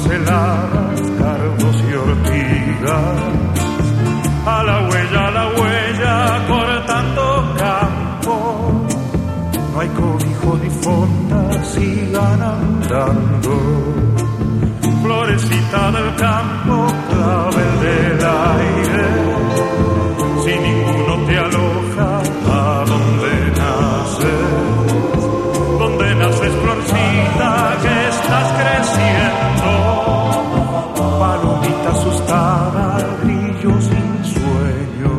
heladas, cardos y ortigas. A la huella, cortando campo. No hay cobijo ni fonda, sigan andando. Florecita del campo, clavel del aire. Si ninguno te aloja, ¿a dónde naces? ¿Dónde naces, florcita, que estás creciendo? Palomita asustada, grillo sin sueño.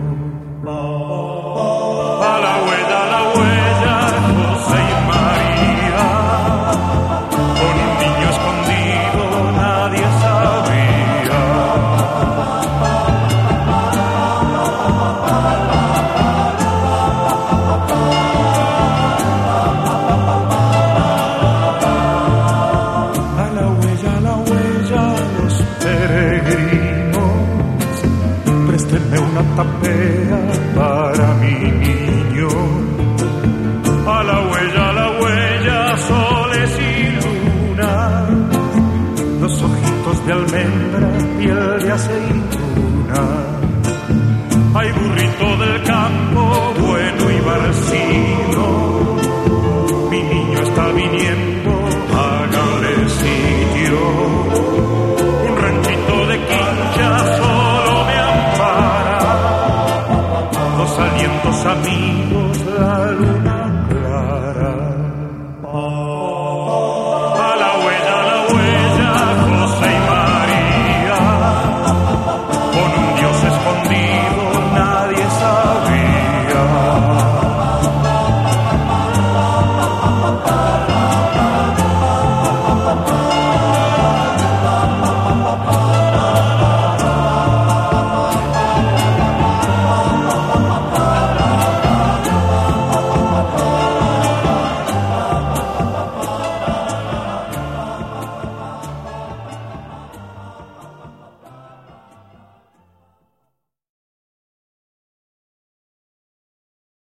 A la huella, José y María. Con un niño escondido, nadie sabía. A la huella, los peregrinos, préstenme una tapera para mi niño. A la huella, soles y luna, los ojitos de almendra, piel de aceituna. Hay burrito del campo, bueno y barcino. Mi niño está viniendo, háganle sitio. Un ranchito de quincha solo me ampara. Dos alientos amigos, la luna clara. A la huella, José y María.